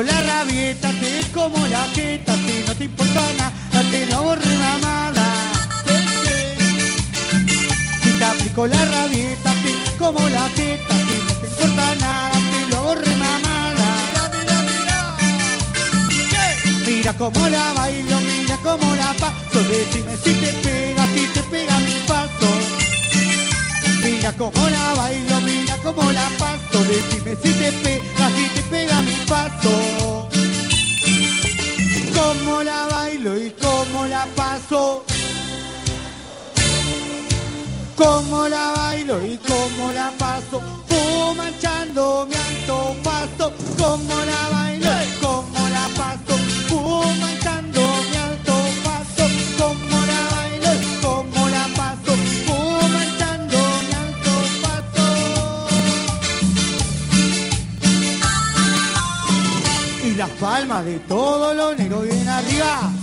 la rabieta, te como la jeta, si no te importa nada, te lo borre mamada. Si te aplico la rabieta, te como la jeta, si no te importa nada, te lo borre mamada. Mira cómo la bailo, mira cómo la paso, decime si te pega mi paso. Mira cómo la bailo, mira cómo la paso, decime si te pega mi paso. Cómo la bailo y cómo la paso. Cómo la bailo y cómo la paso, manchando mi alto paso. Cómo la bailo y cómo la paso, manchando mi alto paso. Cómo la bailo y cómo la paso, manchando mi alto paso. Y las palmas de todos los negros bien arriba.